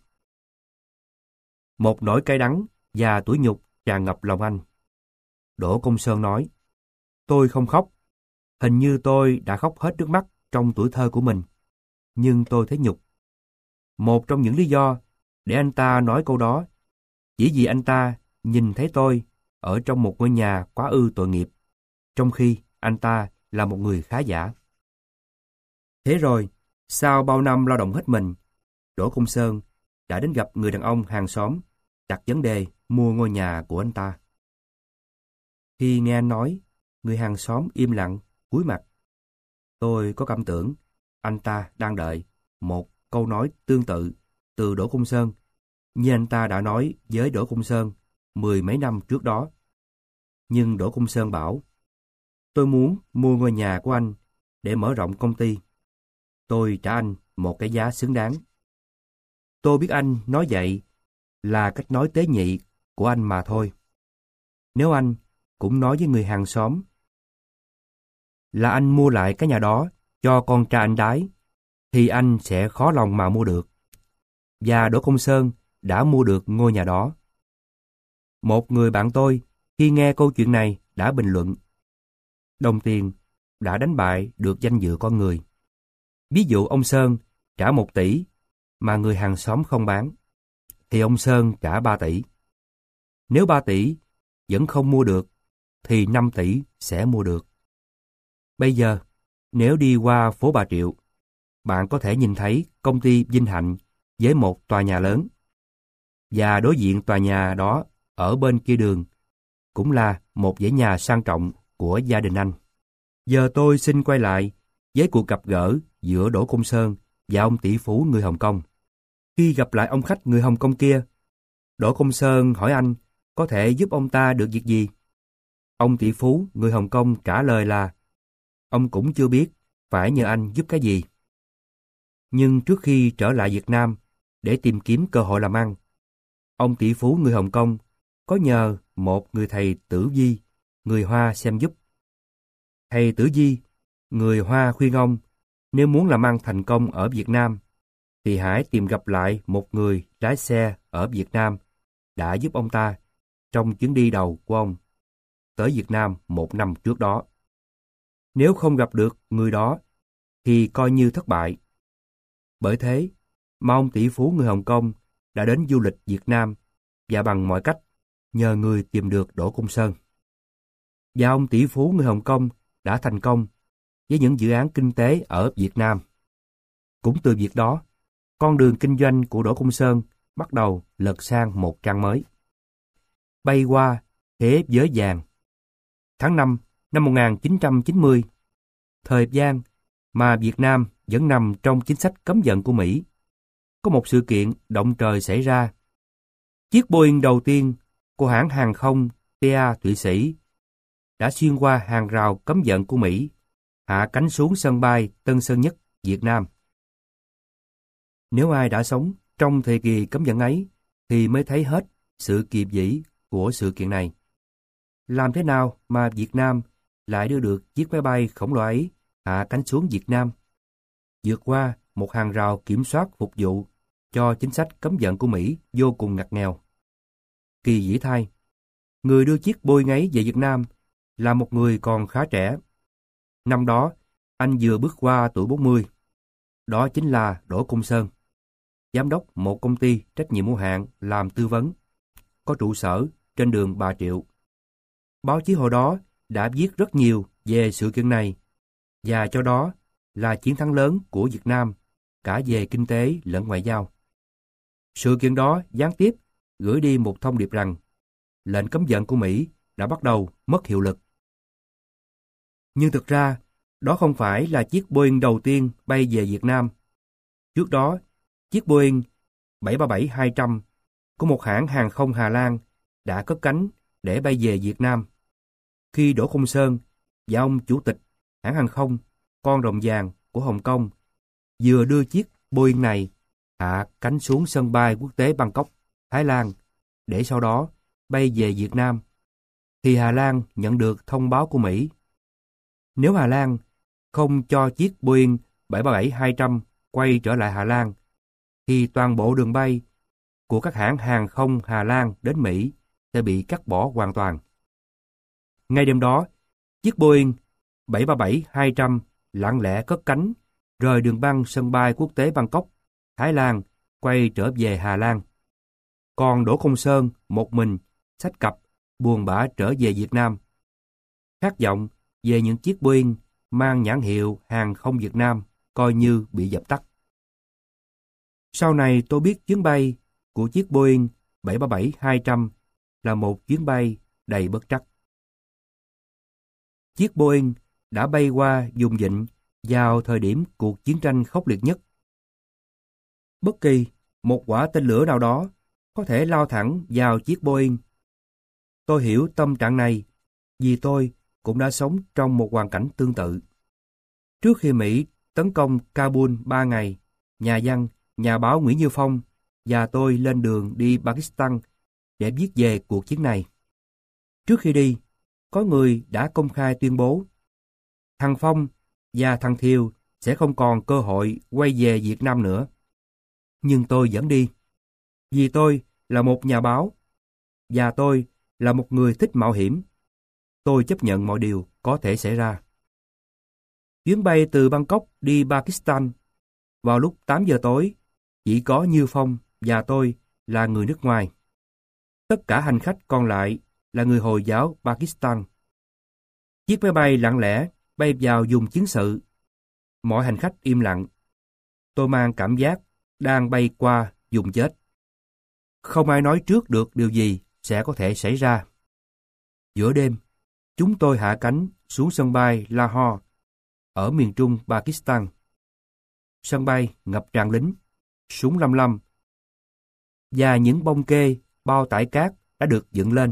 Một nỗi cay đắng và tủi nhục tràn ngập lòng anh. Đỗ Công Sơn nói, tôi không khóc. Hình như tôi đã khóc hết nước mắt trong tuổi thơ của mình. Nhưng tôi thấy nhục. Một trong những lý do để anh ta nói câu đó chỉ vì anh ta nhìn thấy tôi ở trong một ngôi nhà quá ư tội nghiệp, trong khi anh ta là một người khá giả. Thế rồi, sau bao năm lao động hết mình, Đỗ Công Sơn đã đến gặp người đàn ông hàng xóm đặt vấn đề mua ngôi nhà của anh ta. Khi nghe anh nói, người hàng xóm im lặng, cúi mặt. Tôi có cảm tưởng anh ta đang đợi một câu nói tương tự từ Đỗ Công Sơn, như anh ta đã nói với Đỗ Công Sơn mười mấy năm trước đó. Nhưng Đỗ Công Sơn bảo, tôi muốn mua ngôi nhà của anh để mở rộng công ty. Tôi trả anh một cái giá xứng đáng. Tôi biết anh nói vậy là cách nói tế nhị của anh mà thôi. Nếu anh cũng nói với người hàng xóm là anh mua lại cái nhà đó cho con trai anh đái, thì anh sẽ khó lòng mà mua được. Và Đỗ Công Sơn đã mua được ngôi nhà đó. Một người bạn tôi khi nghe câu chuyện này đã bình luận, đồng tiền đã đánh bại được danh dự con người. Ví dụ ông Sơn trả một tỷ mà người hàng xóm không bán, thì ông Sơn trả ba tỷ. Nếu ba tỷ vẫn không mua được, thì năm tỷ sẽ mua được. Bây giờ, nếu đi qua phố Bà Triệu, bạn có thể nhìn thấy công ty Vinh Hạnh với một tòa nhà lớn. Và đối diện tòa nhà đó, ở bên kia đường, cũng là một dãy nhà sang trọng của gia đình anh. Giờ tôi xin quay lại với cuộc gặp gỡ giữa Đỗ Công Sơn và ông tỷ phú người Hồng Kông. Khi gặp lại ông khách người Hồng Kông kia, Đỗ Công Sơn hỏi anh có thể giúp ông ta được việc gì. Ông tỷ phú người Hồng Kông trả lời là ông cũng chưa biết phải nhờ anh giúp cái gì. Nhưng trước khi trở lại Việt Nam để tìm kiếm cơ hội làm ăn, ông tỷ phú người Hồng Kông có nhờ một người thầy Tử Vi, người Hoa xem giúp. Thầy Tử Vi, người Hoa khuyên ông, nếu muốn làm ăn thành công ở Việt Nam, thì hãy tìm gặp lại một người lái xe ở Việt Nam đã giúp ông ta trong chuyến đi đầu của ông tới Việt Nam một năm trước đó. Nếu không gặp được người đó, thì coi như thất bại. Bởi thế mà ông tỷ phú người Hồng Kông đã đến du lịch Việt Nam và bằng mọi cách nhờ người tìm được Đỗ Công Sơn. Và ông tỷ phú người Hồng Kông đã thành công với những dự án kinh tế ở Việt Nam. Cũng từ việc đó, con đường kinh doanh của Đỗ Công Sơn bắt đầu lật sang một trang mới. Bay qua thế giới vàng. Tháng năm năm một nghìn chín trăm chín mươi, thời gian mà Việt Nam vẫn nằm trong chính sách cấm vận của Mỹ, có một sự kiện động trời xảy ra. Chiếc Boeing đầu tiên của hãng hàng không tê a Thụy Sĩ đã xuyên qua hàng rào cấm vận của Mỹ, hạ cánh xuống sân bay Tân Sơn Nhất, Việt Nam. Nếu ai đã sống trong thời kỳ cấm vận ấy, thì mới thấy hết sự kỳ vĩ của sự kiện này. Làm thế nào mà Việt Nam lại đưa được chiếc máy bay khổng lồ ấy hạ cánh xuống Việt Nam, vượt qua một hàng rào kiểm soát phục vụ cho chính sách cấm vận của Mỹ vô cùng ngặt nghèo? Kỳ dĩ thay, người đưa chiếc Boeing ấy về Việt Nam là một người còn khá trẻ. Năm đó, anh vừa bước qua tuổi bốn mươi. Đó chính là Đỗ Công Sơn, giám đốc một công ty trách nhiệm hữu hạn làm tư vấn, có trụ sở trên đường Bà Triệu. Báo chí hồi đó đã viết rất nhiều về sự kiện này, và cho đó là chiến thắng lớn của Việt Nam, cả về kinh tế lẫn ngoại giao. Sự kiện đó gián tiếp gửi đi một thông điệp rằng lệnh cấm vận của Mỹ đã bắt đầu mất hiệu lực. Nhưng thực ra, đó không phải là chiếc Boeing đầu tiên bay về Việt Nam. Trước đó, chiếc Boeing bảy ba bảy hai trăm của một hãng hàng không Hà Lan đã cất cánh để bay về Việt Nam. Khi Đỗ Công Sơn và ông chủ tịch hãng hàng không Con Rồng Vàng của Hồng Kông vừa đưa chiếc Boeing này hạ cánh xuống sân bay quốc tế Bangkok, Thái Lan, để sau đó bay về Việt Nam, thì Hà Lan nhận được thông báo của Mỹ. Nếu Hà Lan không cho chiếc Boeing bảy ba bảy hai trăm quay trở lại Hà Lan, thì toàn bộ đường bay của các hãng hàng không Hà Lan đến Mỹ sẽ bị cắt bỏ hoàn toàn. Ngay đêm đó, chiếc Boeing bảy ba bảy hai trăm lặng lẽ cất cánh, rời đường băng sân bay quốc tế Bangkok, Thái Lan, quay trở về Hà Lan. Còn Đỗ Công Sơn một mình xách cặp buồn bã trở về Việt Nam, khát vọng về những chiếc Boeing mang nhãn hiệu hàng không Việt Nam coi như bị dập tắt. Sau này tôi biết chuyến bay của chiếc Boeing bảy ba bảy hai trăm là một chuyến bay đầy bất trắc. Chiếc Boeing đã bay qua vùng vịnh vào thời điểm cuộc chiến tranh khốc liệt nhất. Bất kỳ một quả tên lửa nào đó có thể lao thẳng vào chiếc Boeing. Tôi hiểu tâm trạng này vì tôi cũng đã sống trong một hoàn cảnh tương tự. Trước khi Mỹ tấn công Kabul ba ngày, nhà văn, nhà báo Nguyễn Như Phong và tôi lên đường đi Pakistan để viết về cuộc chiến này. Trước khi đi, có người đã công khai tuyên bố thằng Phong và thằng Thiều sẽ không còn cơ hội quay về Việt Nam nữa. Nhưng tôi vẫn đi, vì tôi là một nhà báo và tôi là một người thích mạo hiểm. Tôi chấp nhận mọi điều có thể xảy ra. Chuyến bay từ Bangkok đi Pakistan vào lúc tám giờ tối, chỉ có Như Phong và tôi là người nước ngoài. Tất cả hành khách còn lại là người Hồi giáo Pakistan. Chiếc máy bay lặng lẽ bay vào vùng chiến sự. Mọi hành khách im lặng. Tôi mang cảm giác đang bay qua vùng chết. Không ai nói trước được điều gì sẽ có thể xảy ra. Giữa đêm, chúng tôi hạ cánh xuống sân bay Lahore ở miền trung Pakistan. Sân bay ngập tràn lính, súng lăm lăm và những bông kê bao tải cát đã được dựng lên.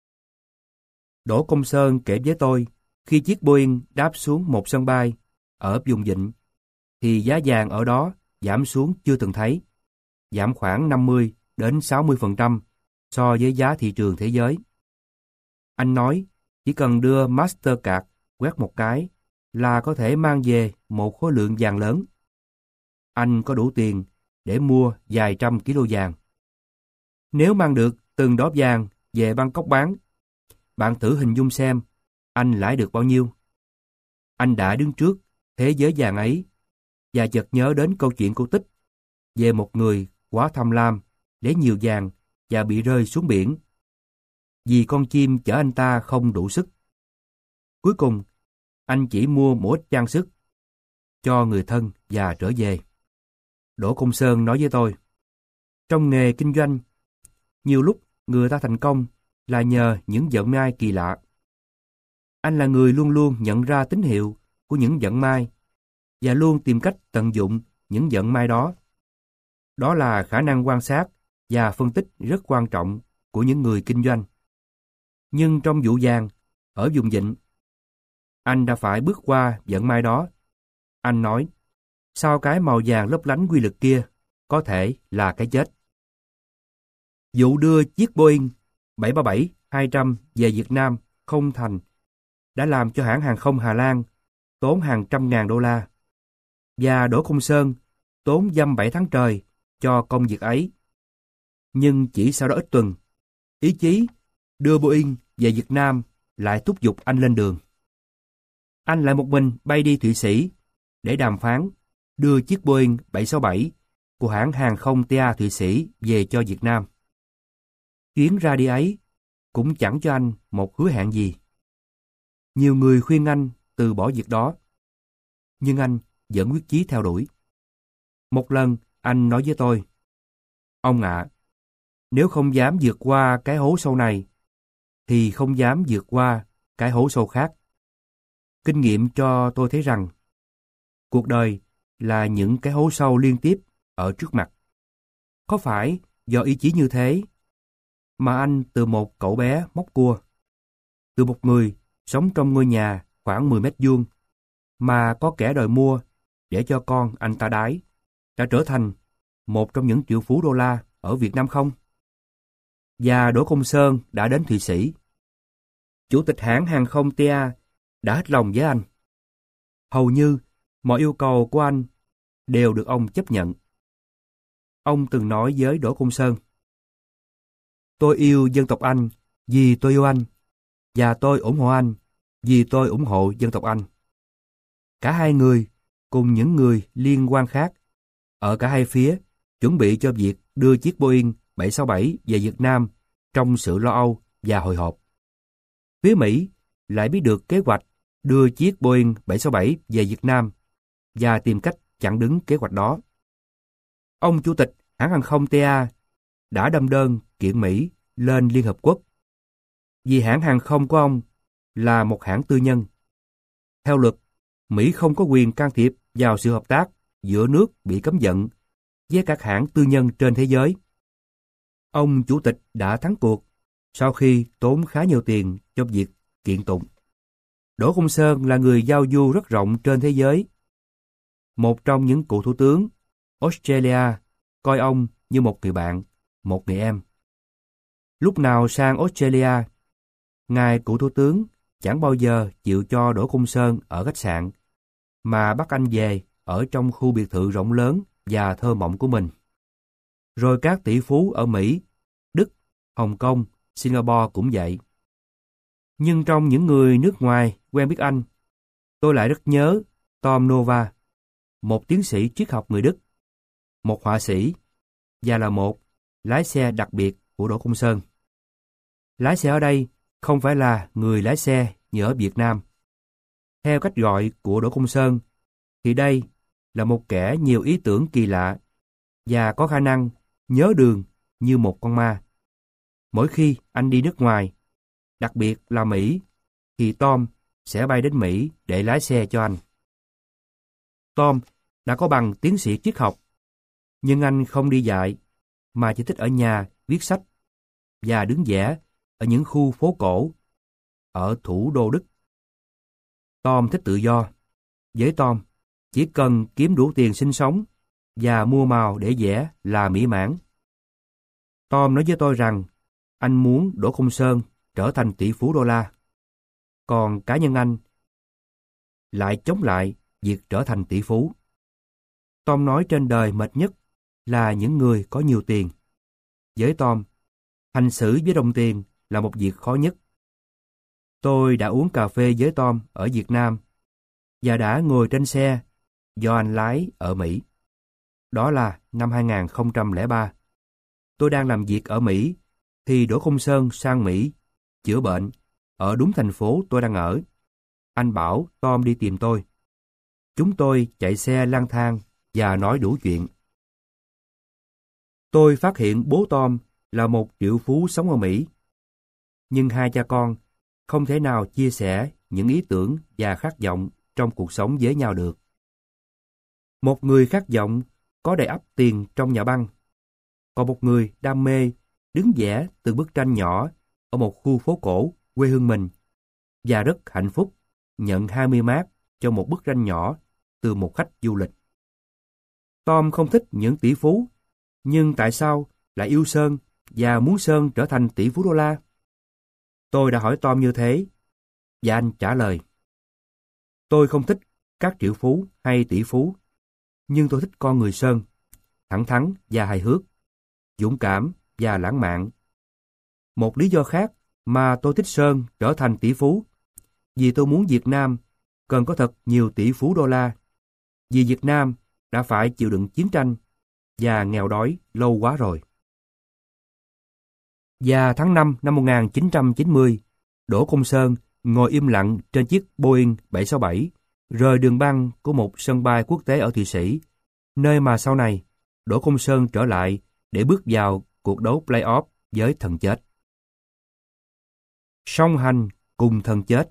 Đỗ Công Sơn kể với tôi, khi chiếc Boeing đáp xuống một sân bay ở vùng vịnh, thì giá vàng ở đó giảm xuống chưa từng thấy, giảm khoảng năm mươi đến sáu mươi phần trăm so với giá thị trường thế giới. Anh nói, chỉ cần đưa Mastercard quét một cái là có thể mang về một khối lượng vàng lớn. Anh có đủ tiền để mua vài trăm kg vàng. Nếu mang được từng đó vàng về Bangkok bán, bạn thử hình dung xem anh lãi được bao nhiêu. Anh đã đứng trước thế giới vàng ấy và chợt nhớ đến câu chuyện cổ tích về một người quá tham lam lấy nhiều vàng và bị rơi xuống biển vì con chim chở anh ta không đủ sức. Cuối cùng, anh chỉ mua một ít trang sức cho người thân và trở về. Đỗ Công Sơn nói với tôi, trong nghề kinh doanh, nhiều lúc người ta thành công là nhờ những vận may kỳ lạ. Anh là người luôn luôn nhận ra tín hiệu của những vận may và luôn tìm cách tận dụng những vận may đó. Đó là khả năng quan sát và phân tích rất quan trọng của những người kinh doanh. Nhưng trong vụ vàng, ở vùng vịnh, anh đã phải bước qua vận may đó. Anh nói, sau cái màu vàng lấp lánh quy lực kia, có thể là cái chết. Vụ đưa chiếc Boeing bảy ba bảy hai trăm về Việt Nam không thành đã làm cho hãng hàng không Hà Lan tốn hàng trăm ngàn đô la. Và Đỗ Công Sơn tốn dăm bảy tháng trời cho công việc ấy. Nhưng chỉ sau đó ít tuần, ý chí đưa Boeing về Việt Nam lại thúc giục anh lên đường. Anh lại một mình bay đi Thụy Sĩ để đàm phán đưa chiếc Boeing bảy sáu bảy của hãng hàng không tê a Thụy Sĩ về cho Việt Nam. Chuyến ra đi ấy cũng chẳng cho anh một hứa hẹn gì. Nhiều người khuyên anh từ bỏ việc đó, nhưng anh vẫn quyết chí theo đuổi. Một lần, anh nói với tôi, ông ạ, nếu không dám vượt qua cái hố sâu này, thì không dám vượt qua cái hố sâu khác. Kinh nghiệm cho tôi thấy rằng, cuộc đời là những cái hố sâu liên tiếp ở trước mặt. Có phải do ý chí như thế mà anh từ một cậu bé móc cua, từ một người sống trong ngôi nhà khoảng mười mét vuông mà có kẻ đòi mua để cho con anh ta đái, đã trở thành một trong những triệu phú đô la ở Việt Nam không? Và Đỗ Công Sơn đã đến Thụy Sĩ. Chủ tịch hãng hàng không tê a đã hết lòng với anh. Hầu như mọi yêu cầu của anh đều được ông chấp nhận. Ông từng nói với Đỗ Công Sơn, tôi yêu dân tộc Anh vì tôi yêu anh, và tôi ủng hộ anh vì tôi ủng hộ dân tộc Anh. Cả hai người cùng những người liên quan khác ở cả hai phía chuẩn bị cho việc đưa chiếc Boeing bảy sáu bảy về Việt Nam trong sự lo âu và hồi hộp. Phía Mỹ lại biết được kế hoạch đưa chiếc Boeing bảy sáu bảy về Việt Nam và tìm cách chặn đứng kế hoạch đó. Ông chủ tịch hãng hàng không tê a đã đâm đơn kiện Mỹ lên Liên Hợp Quốc vì hãng hàng không của ông là một hãng tư nhân. Theo luật, Mỹ không có quyền can thiệp vào sự hợp tác giữa nước bị cấm vận với các hãng tư nhân trên thế giới. Ông chủ tịch đã thắng cuộc sau khi tốn khá nhiều tiền cho việc kiện tụng. Đỗ Công Sơn là người giao du rất rộng trên thế giới. Một trong những cựu thủ tướng Australia coi ông như một người bạn, một người em. Lúc nào sang Australia, ngài cựu thủ tướng chẳng bao giờ chịu cho Đỗ Công Sơn ở khách sạn, mà bắt anh về ở trong khu biệt thự rộng lớn và thơ mộng của mình. Rồi các tỷ phú ở Mỹ, Đức, Hồng Kông, Singapore cũng vậy. Nhưng trong những người nước ngoài quen biết anh, tôi lại rất nhớ Tom Nova, một tiến sĩ triết học người Đức, một họa sĩ, và là một lái xe đặc biệt của Đỗ Công Sơn. Lái xe ở đây không phải là người lái xe như ở Việt Nam. Theo cách gọi của Đỗ Công Sơn, thì đây là một kẻ nhiều ý tưởng kỳ lạ và có khả năng nhớ đường như một con ma. Mỗi khi anh đi nước ngoài, đặc biệt là Mỹ, thì Tom sẽ bay đến Mỹ để lái xe cho anh. Tom đã có bằng tiến sĩ triết học, nhưng anh không đi dạy, mà chỉ thích ở nhà viết sách và đứng vẽ ở những khu phố cổ ở thủ đô Đức. Tom thích tự do. Với Tom, chỉ cần kiếm đủ tiền sinh sống và mua màu để vẽ là mỹ mãn. Tom nói với tôi rằng anh muốn Đỗ Công Sơn trở thành tỷ phú đô la, còn cá nhân anh lại chống lại việc trở thành tỷ phú. Tom nói trên đời mệt nhất là những người có nhiều tiền. Với Tom, hành xử với đồng tiền là một việc khó nhất. Tôi đã uống cà phê với Tom ở Việt Nam và đã ngồi trên xe do anh lái ở Mỹ. Đó là năm hai nghìn không trăm lẻ ba. Tôi đang làm việc ở Mỹ thì Đỗ Công Sơn sang Mỹ chữa bệnh ở đúng thành phố tôi đang ở. Anh bảo Tom đi tìm tôi. Chúng tôi chạy xe lang thang và nói đủ chuyện. Tôi phát hiện bố Tom là một triệu phú sống ở Mỹ. Nhưng hai cha con không thể nào chia sẻ những ý tưởng và khát vọng trong cuộc sống với nhau được. Một người khát vọng có đầy ắp tiền trong nhà băng, còn một người đam mê đứng vẽ từng bức tranh nhỏ ở một khu phố cổ quê hương mình và rất hạnh phúc nhận hai mươi mác cho một bức tranh nhỏ từ một khách du lịch. Tom không thích những tỷ phú, nhưng tại sao lại yêu Sơn và muốn Sơn trở thành tỷ phú đô la? Tôi đã hỏi Tom như thế, và anh trả lời: tôi không thích các triệu phú hay tỷ phú, nhưng tôi thích con người Sơn, thẳng thắn và hài hước, dũng cảm và lãng mạn. Một lý do khác mà tôi thích Sơn trở thành tỷ phú, vì tôi muốn Việt Nam cần có thật nhiều tỷ phú đô la, vì Việt Nam đã phải chịu đựng chiến tranh và nghèo đói lâu quá rồi. Và tháng năm năm một nghìn chín trăm chín mươi, Đỗ Công Sơn ngồi im lặng trên chiếc Boeing bảy sáu bảy rời đường băng của một sân bay quốc tế ở Thụy Sĩ, nơi mà sau này Đỗ Công Sơn trở lại để bước vào cuộc đấu play-off với thần chết. Song hành cùng thần chết.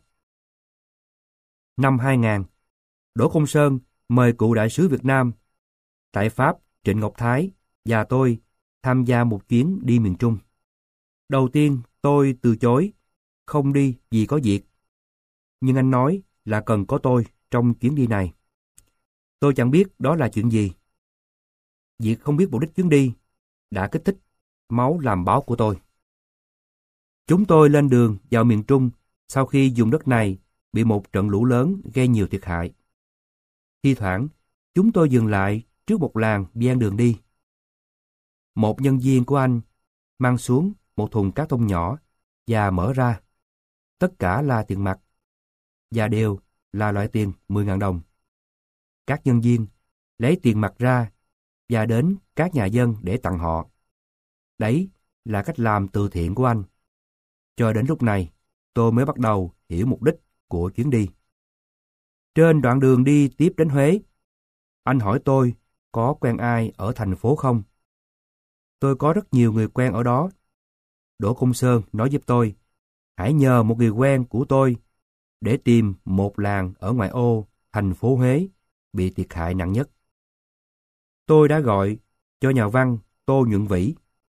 Năm hai nghìn, Đỗ Công Sơn mời cựu đại sứ Việt Nam tại Pháp Trịnh Ngọc Thái và tôi tham gia một chuyến đi miền Trung. Đầu tiên tôi từ chối, không đi vì có việc. Nhưng anh nói là cần có tôi trong chuyến đi này. Tôi chẳng biết đó là chuyện gì. Việc không biết mục đích chuyến đi đã kích thích máu làm báo của tôi. Chúng tôi lên đường vào miền Trung sau khi vùng đất này bị một trận lũ lớn gây nhiều thiệt hại. Thi thoảng, chúng tôi dừng lại trước một làng ven đường đi. Một nhân viên của anh mang xuống một thùng cát tông nhỏ và mở ra. Tất cả là tiền mặt và đều là loại tiền mười nghìn đồng. Các nhân viên lấy tiền mặt ra và đến các nhà dân để tặng họ. Đấy là cách làm từ thiện của anh. Cho đến lúc này, tôi mới bắt đầu hiểu mục đích của chuyến đi. Trên đoạn đường đi tiếp đến Huế, anh hỏi tôi có quen ai ở thành phố không? Tôi có rất nhiều người quen ở đó. Đỗ Công Sơn nói giúp tôi, hãy nhờ một người quen của tôi để tìm một làng ở ngoại ô thành phố Huế bị thiệt hại nặng nhất. Tôi đã gọi cho nhà văn Tô Nhuận Vĩ,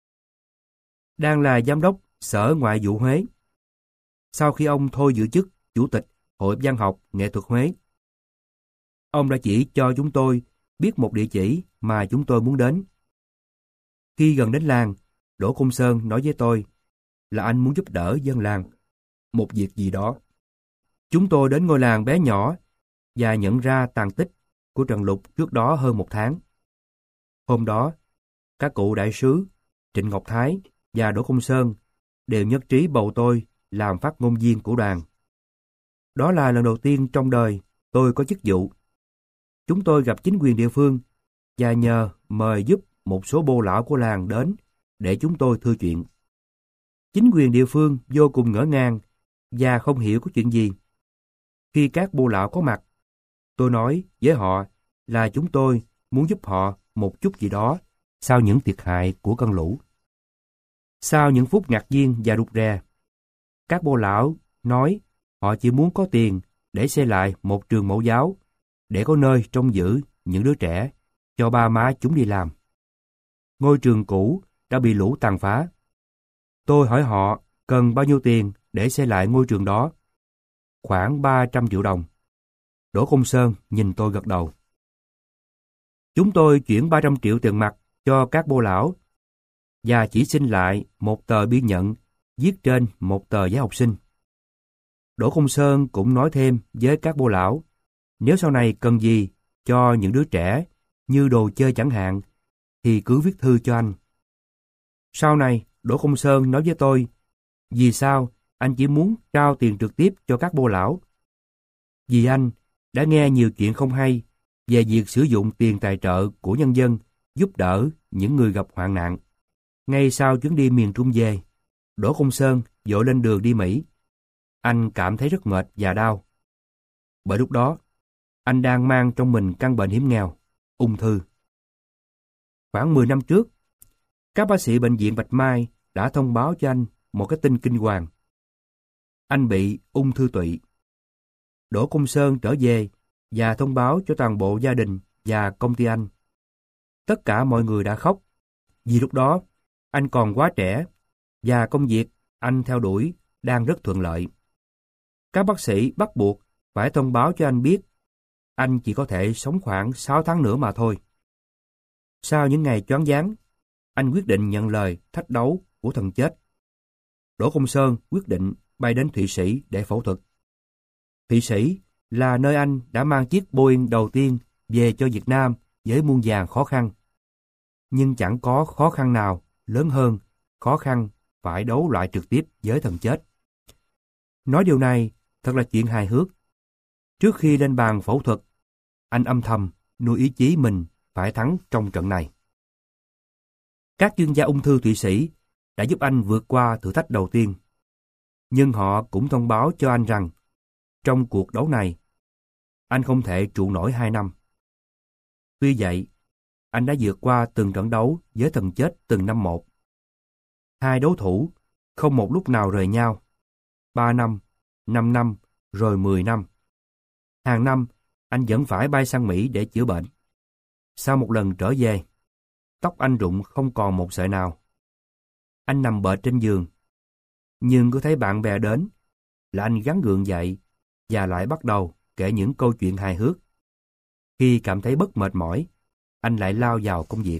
đang là giám đốc Sở Ngoại vụ Huế, sau khi ông thôi giữ chức Chủ tịch Hội Văn học Nghệ thuật Huế. Ông đã chỉ cho chúng tôi biết một địa chỉ mà chúng tôi muốn đến. Khi gần đến làng, Đỗ Công Sơn nói với tôi là anh muốn giúp đỡ dân làng một việc gì đó. Chúng tôi đến ngôi làng bé nhỏ và nhận ra tàn tích của trận lụt trước đó hơn một tháng. Hôm đó, các cụ đại sứ Trịnh Ngọc Thái và Đỗ Công Sơn đều nhất trí bầu tôi làm phát ngôn viên của đoàn. Đó là lần đầu tiên trong đời tôi có chức vụ. Chúng tôi gặp chính quyền địa phương và nhờ mời giúp một số bô lão của làng đến để chúng tôi thưa chuyện. Chính quyền địa phương vô cùng ngỡ ngàng và không hiểu có chuyện gì. Khi các bô lão có mặt, tôi nói với họ là chúng tôi muốn giúp họ một chút gì đó sau những thiệt hại của cơn lũ. Sau những phút ngạc nhiên và rụt rè, các bô lão nói họ chỉ muốn có tiền để xây lại một trường mẫu giáo, để có nơi trông giữ những đứa trẻ cho ba má chúng đi làm. Ngôi trường cũ đã bị lũ tàn phá. Tôi hỏi họ cần bao nhiêu tiền để xây lại ngôi trường đó. Khoảng ba trăm triệu đồng. Đỗ Công Sơn nhìn tôi gật đầu. Chúng tôi chuyển ba trăm triệu tiền mặt cho các bô lão và chỉ xin lại một tờ biên nhận viết trên một tờ giấy học sinh. Đỗ Công Sơn cũng nói thêm với các bô lão, nếu sau này cần gì cho những đứa trẻ như đồ chơi chẳng hạn, thì cứ viết thư cho anh. Sau này, Đỗ Công Sơn nói với tôi, vì sao anh chỉ muốn trao tiền trực tiếp cho các bô lão? Vì anh đã nghe nhiều chuyện không hay về việc sử dụng tiền tài trợ của nhân dân giúp đỡ những người gặp hoạn nạn. Ngay sau chuyến đi miền Trung về, Đỗ Công Sơn vội lên đường đi Mỹ. Anh cảm thấy rất mệt và đau. Bởi lúc đó, anh đang mang trong mình căn bệnh hiểm nghèo, ung thư. Khoảng mười năm trước, các bác sĩ bệnh viện Bạch Mai đã thông báo cho anh một cái tin kinh hoàng. Anh bị ung thư tụy. Đỗ Công Sơn trở về và thông báo cho toàn bộ gia đình và công ty anh. Tất cả mọi người đã khóc, vì lúc đó anh còn quá trẻ và công việc anh theo đuổi đang rất thuận lợi. Các bác sĩ bắt buộc phải thông báo cho anh biết anh chỉ có thể sống khoảng sáu tháng nữa mà thôi. Sau những ngày choáng váng, anh quyết định nhận lời thách đấu của thần chết. Đỗ Công Sơn quyết định bay đến Thụy Sĩ để phẫu thuật. Thụy Sĩ là nơi anh đã mang chiếc Boeing đầu tiên về cho Việt Nam với muôn vàn khó khăn. Nhưng chẳng có khó khăn nào lớn hơn khó khăn phải đấu loại trực tiếp với thần chết. Nói điều này thật là chuyện hài hước. Trước khi lên bàn phẫu thuật, anh âm thầm nuôi ý chí mình phải thắng trong trận này. Các chuyên gia ung thư Thụy Sĩ đã giúp anh vượt qua thử thách đầu tiên. Nhưng họ cũng thông báo cho anh rằng trong cuộc đấu này, anh không thể trụ nổi hai năm. Tuy vậy, anh đã vượt qua từng trận đấu với thần chết từng năm một. Hai đối thủ không một lúc nào rời nhau. Ba năm, năm năm, rồi mười năm. Hàng năm, anh vẫn phải bay sang Mỹ để chữa bệnh. Sau một lần trở về, tóc anh rụng không còn một sợi nào. Anh nằm bệnh trên giường. Nhưng cứ thấy bạn bè đến là anh gắng gượng dậy và lại bắt đầu kể những câu chuyện hài hước. Khi cảm thấy bất mệt mỏi, anh lại lao vào công việc.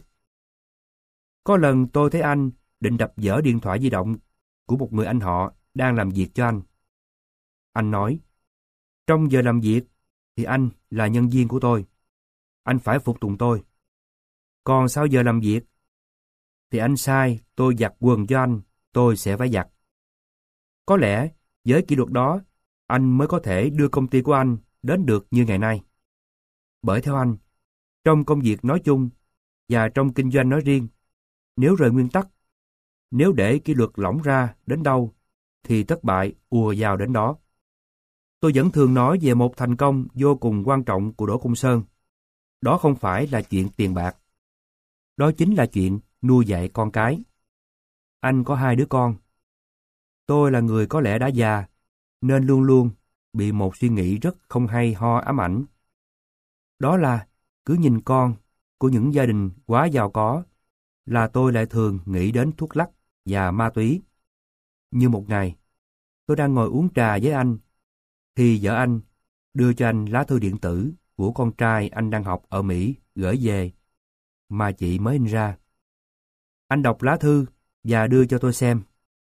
Có lần tôi thấy anh định đập vỡ điện thoại di động của một người anh họ đang làm việc cho anh. Anh nói, trong giờ làm việc thì anh là nhân viên của tôi. Anh phải phục tùng tôi. Còn sau giờ làm việc thì anh sai tôi giặt quần cho anh, tôi sẽ phải giặt. Có lẽ với kỷ luật đó, anh mới có thể đưa công ty của anh đến được như ngày nay. Bởi theo anh, trong công việc nói chung và trong kinh doanh nói riêng, nếu rời nguyên tắc, nếu để kỷ luật lỏng ra đến đâu, thì thất bại ùa vào đến đó. Tôi vẫn thường nói về một thành công vô cùng quan trọng của Đỗ Công Sơn. Đó không phải là chuyện tiền bạc. Đó chính là chuyện nuôi dạy con cái. Anh có hai đứa con. Tôi là người có lẽ đã già, nên luôn luôn bị một suy nghĩ rất không hay ho ám ảnh. Đó là cứ nhìn con của những gia đình quá giàu có là tôi lại thường nghĩ đến thuốc lắc và ma túy. Như một ngày, tôi đang ngồi uống trà với anh, thì vợ anh đưa cho anh lá thư điện tử của con trai anh đang học ở Mỹ gửi về, mà chị mới in ra. Anh đọc lá thư và đưa cho tôi xem.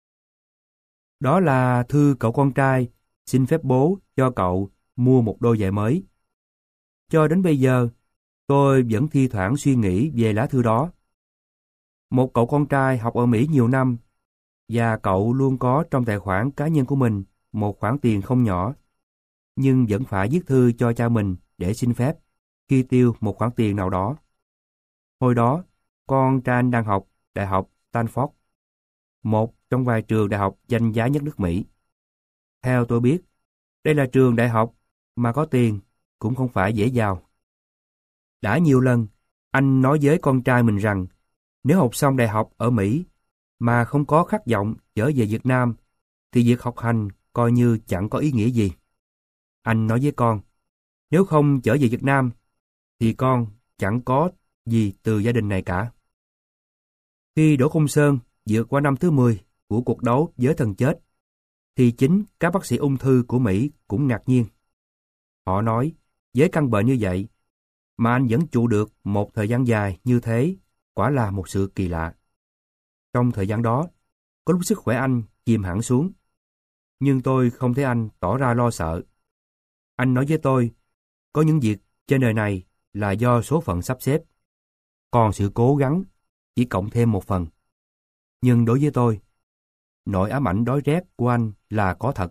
Đó là thư cậu con trai xin phép bố cho cậu mua một đôi giày mới. Cho đến bây giờ, tôi vẫn thi thoảng suy nghĩ về lá thư đó. Một cậu con trai học ở Mỹ nhiều năm, và cậu luôn có trong tài khoản cá nhân của mình một khoản tiền không nhỏ, nhưng vẫn phải viết thư cho cha mình để xin phép khi tiêu một khoản tiền nào đó. Hồi đó, con trai anh đang học Đại học Stanford, một trong vài trường đại học danh giá nhất nước Mỹ. Theo tôi biết, đây là trường đại học mà có tiền cũng không phải dễ vào. Đã nhiều lần, anh nói với con trai mình rằng nếu học xong đại học ở Mỹ mà không có khát vọng trở về Việt Nam, thì việc học hành coi như chẳng có ý nghĩa gì. Anh nói với con, nếu không trở về Việt Nam, thì con chẳng có gì từ gia đình này cả. Khi Đỗ Công Sơn vượt qua năm thứ mười của cuộc đấu với thần chết, thì chính các bác sĩ ung thư của Mỹ cũng ngạc nhiên. Họ nói, với căn bệnh như vậy, mà anh vẫn trụ được một thời gian dài như thế, quả là một sự kỳ lạ. Trong thời gian đó, có lúc sức khỏe anh chìm hẳn xuống, nhưng tôi không thấy anh tỏ ra lo sợ. Anh nói với tôi, có những việc trên đời này là do số phận sắp xếp, còn sự cố gắng chỉ cộng thêm một phần. Nhưng đối với tôi, nỗi ám ảnh đói rét của anh là có thật.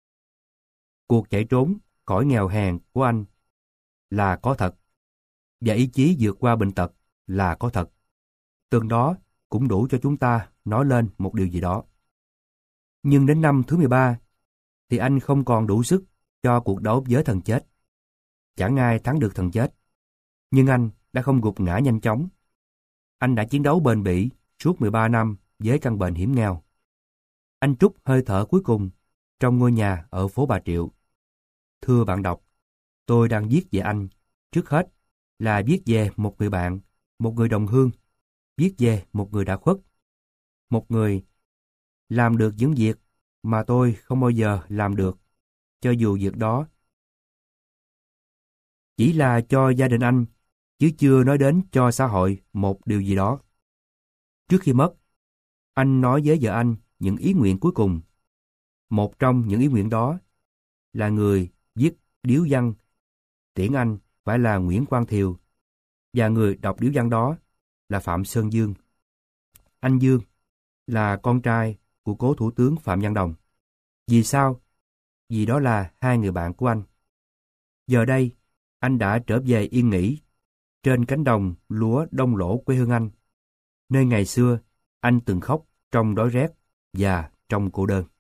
Cuộc chạy trốn khỏi nghèo hèn của anh là có thật, và ý chí vượt qua bệnh tật là có thật. Từng đó cũng đủ cho chúng ta nói lên một điều gì đó. Nhưng đến năm thứ mười ba, thì anh không còn đủ sức cho cuộc đấu với thần chết. Chẳng ai thắng được thần chết, nhưng anh đã không gục ngã nhanh chóng. Anh đã chiến đấu bền bỉ suốt mười ba năm với căn bệnh hiểm nghèo. Anh trút hơi thở cuối cùng trong ngôi nhà ở phố Bà Triệu. Thưa bạn đọc, tôi đang viết về anh. Trước hết là viết về một người bạn, một người đồng hương, viết về một người đã khuất, một người làm được những việc mà tôi không bao giờ làm được, cho dù việc đó chỉ là cho gia đình anh, chứ chưa nói đến cho xã hội một điều gì đó. Trước khi mất, anh nói với vợ anh những ý nguyện cuối cùng. Một trong những ý nguyện đó là người viết điếu văn tiễn anh phải là Nguyễn Quang Thiều, và người đọc điếu văn đó là Phạm Sơn Dương. Anh Dương là con trai của cố thủ tướng Phạm Văn Đồng. Vì sao? Vì đó là hai người bạn của anh. Giờ đây, anh đã trở về yên nghỉ trên cánh đồng lúa Đông Lỗ quê hương anh, nơi ngày xưa anh từng khóc trong đói rét và trong cô đơn.